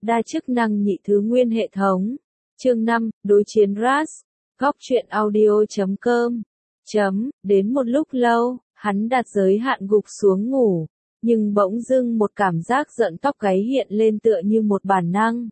Đa chức năng nhị thứ nguyên hệ thống. Chương 5, đối chiến Rust. Góc truyện audio.com. Đến một lúc lâu, hắn đặt giới hạn gục xuống ngủ, nhưng bỗng dưng một cảm giác giận tóc gáy hiện lên tựa như một bản năng.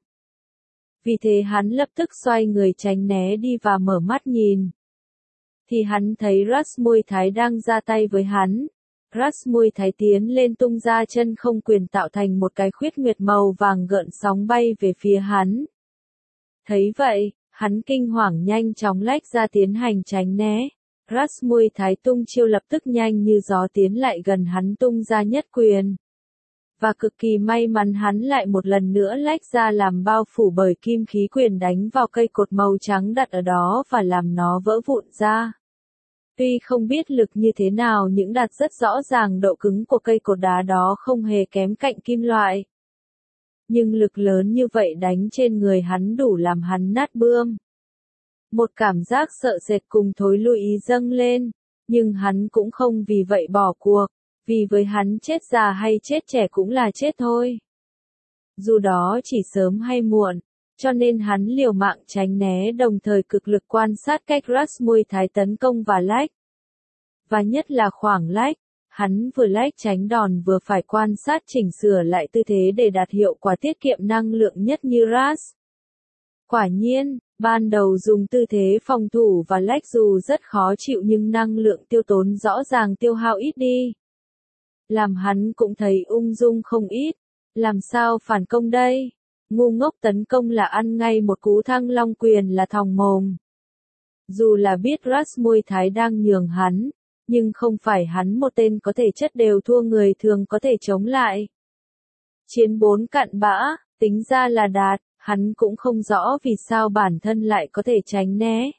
Vì thế hắn lập tức xoay người tránh né đi và mở mắt nhìn. Thì hắn thấy Rust Môi Thái đang ra tay với hắn. Rust Môi Thái tiến lên tung ra chân không quyền tạo thành một cái khuyết nguyệt màu vàng gợn sóng bay về phía hắn. Thấy vậy, hắn kinh hoàng nhanh chóng lách ra tiến hành tránh né. Rust Môi Thái tung chiêu lập tức nhanh như gió tiến lại gần hắn tung ra nhất quyền. Và cực kỳ may mắn hắn lại một lần nữa lách ra làm bao phủ bởi kim khí quyền đánh vào cây cột màu trắng đặt ở đó và làm nó vỡ vụn ra. Tuy không biết lực như thế nào nhưng đạt rất rõ ràng độ cứng của cây cột đá đó không hề kém cạnh kim loại. Nhưng lực lớn như vậy đánh trên người hắn đủ làm hắn nát bươm. Một cảm giác sợ sệt cùng thối lui ý dâng lên, nhưng hắn cũng không vì vậy bỏ cuộc, vì với hắn chết già hay chết trẻ cũng là chết thôi. Dù đó chỉ sớm hay muộn, cho nên hắn liều mạng tránh né đồng thời cực lực quan sát cách Rust Môi Thái tấn công và lách. Và nhất là khoảng lách, hắn vừa lách tránh đòn vừa phải quan sát chỉnh sửa lại tư thế để đạt hiệu quả tiết kiệm năng lượng nhất như Rust. Quả nhiên, ban đầu dùng tư thế phòng thủ và lách dù rất khó chịu nhưng năng lượng tiêu tốn rõ ràng tiêu hao ít đi. Làm hắn cũng thấy ung dung không ít. Làm sao phản công đây? Ngu ngốc tấn công là ăn ngay một cú Thăng Long quyền là thòng mồm. Dù là biết Rust Môi Thái đang nhường hắn, nhưng không phải hắn một tên có thể chất đều thua người thường có thể chống lại. Chiến 4 cặn bã, tính ra là đạt, hắn cũng không rõ vì sao bản thân lại có thể tránh né.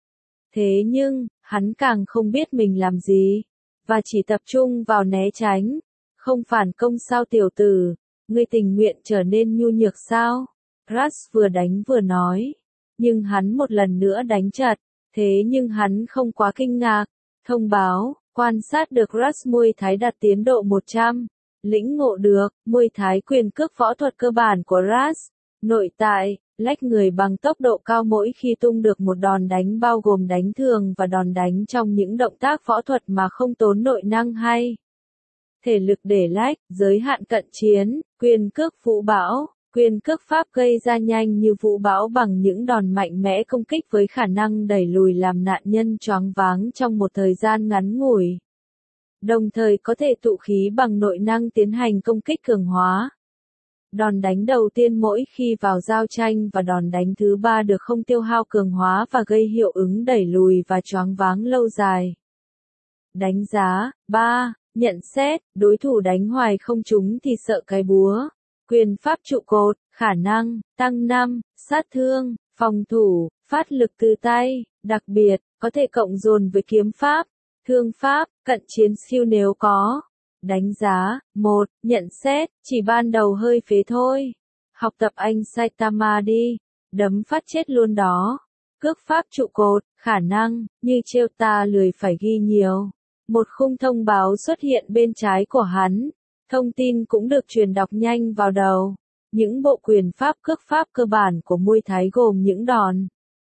Thế nhưng, hắn càng không biết mình làm gì, và chỉ tập trung vào né tránh. Không phản công sao tiểu tử, ngươi tình nguyện trở nên nhu nhược sao? Rust vừa đánh vừa nói. Nhưng hắn một lần nữa đánh chặt, thế nhưng hắn không quá kinh ngạc. Thông báo, quan sát được Rust Môi Thái đạt tiến độ 100. Lĩnh ngộ được, Môi Thái quyền cước võ thuật cơ bản của Rust. Nội tại, lách người bằng tốc độ cao mỗi khi tung được một đòn đánh bao gồm đánh thường và đòn đánh trong những động tác võ thuật mà không tốn nội năng hay thể lực để lách, giới hạn cận chiến, quyền cước vũ bão, quyền cước pháp gây ra nhanh như vũ bão bằng những đòn mạnh mẽ công kích với khả năng đẩy lùi làm nạn nhân choáng váng trong một thời gian ngắn ngủi. Đồng thời có thể tụ khí bằng nội năng tiến hành công kích cường hóa. Đòn đánh đầu tiên mỗi khi vào giao tranh và đòn đánh thứ ba được không tiêu hao cường hóa và gây hiệu ứng đẩy lùi và choáng váng lâu dài. Đánh giá, 3. Nhận xét, đối thủ đánh hoài không trúng thì sợ cái búa. Quyền pháp trụ cột, khả năng, tăng 5, sát thương, phòng thủ, phát lực từ tay, đặc biệt, có thể cộng dồn với kiếm pháp, thương pháp, cận chiến siêu nếu có. Đánh giá, 1. Nhận xét, chỉ ban đầu hơi phế thôi. Học tập anh Saitama đi, đấm phát chết luôn đó. Cước pháp trụ cột, khả năng, như trêu ta lười phải ghi nhiều. Một khung thông báo xuất hiện bên trái của hắn. Thông tin cũng được truyền đọc nhanh vào đầu. Những bộ quyền pháp cước pháp cơ bản của Môi Thái gồm những đòn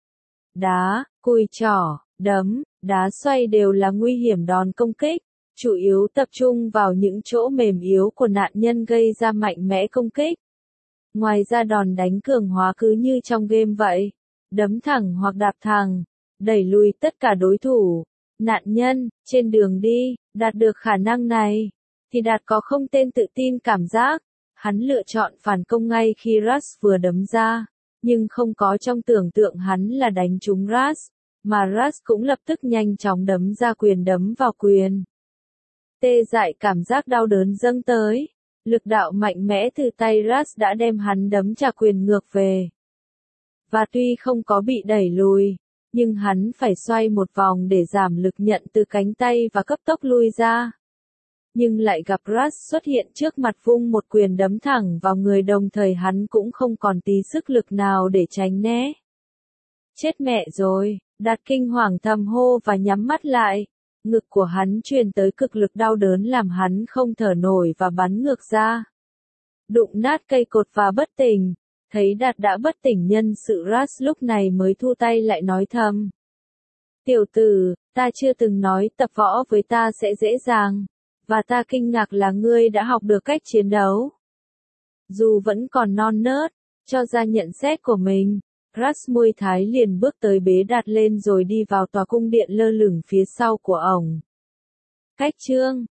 đá, cùi trỏ, đấm, đá xoay đều là nguy hiểm đòn công kích. Chủ yếu tập trung vào những chỗ mềm yếu của nạn nhân gây ra mạnh mẽ công kích. Ngoài ra đòn đánh cường hóa cứ như trong game vậy. Đấm thẳng hoặc đạp thẳng, đẩy lùi tất cả đối thủ. Nạn nhân, trên đường đi, đạt được khả năng này, thì đạt có không tên tự tin cảm giác. Hắn lựa chọn phản công ngay khi Rust vừa đấm ra, nhưng không có trong tưởng tượng hắn là đánh trúng Rust, mà Rust cũng lập tức nhanh chóng đấm ra quyền đấm vào quyền. Tê dại cảm giác đau đớn dâng tới, lực đạo mạnh mẽ từ tay Rust đã đem hắn đấm trả quyền ngược về. Và tuy không có bị đẩy lùi, nhưng hắn phải xoay một vòng để giảm lực nhận từ cánh tay và cấp tốc lui ra. Nhưng lại gặp Rust xuất hiện trước mặt vung một quyền đấm thẳng vào người đồng thời hắn cũng không còn tí sức lực nào để tránh né. Chết mẹ rồi, Đạt kinh hoàng thầm hô và nhắm mắt lại. Ngực của hắn truyền tới cực lực đau đớn làm hắn không thở nổi và bắn ngược ra. Đụng nát cây cột và bất tỉnh. Thấy Đạt đã bất tỉnh nhân sự, Ras lúc này mới thu tay lại nói thầm. Tiểu tử, ta chưa từng nói tập võ với ta sẽ dễ dàng. Và ta kinh ngạc là ngươi đã học được cách chiến đấu. Dù vẫn còn non nớt, cho ra nhận xét của mình, Ras Muay Thái liền bước tới bế Đạt lên rồi đi vào tòa cung điện lơ lửng phía sau của ổng. Cách chương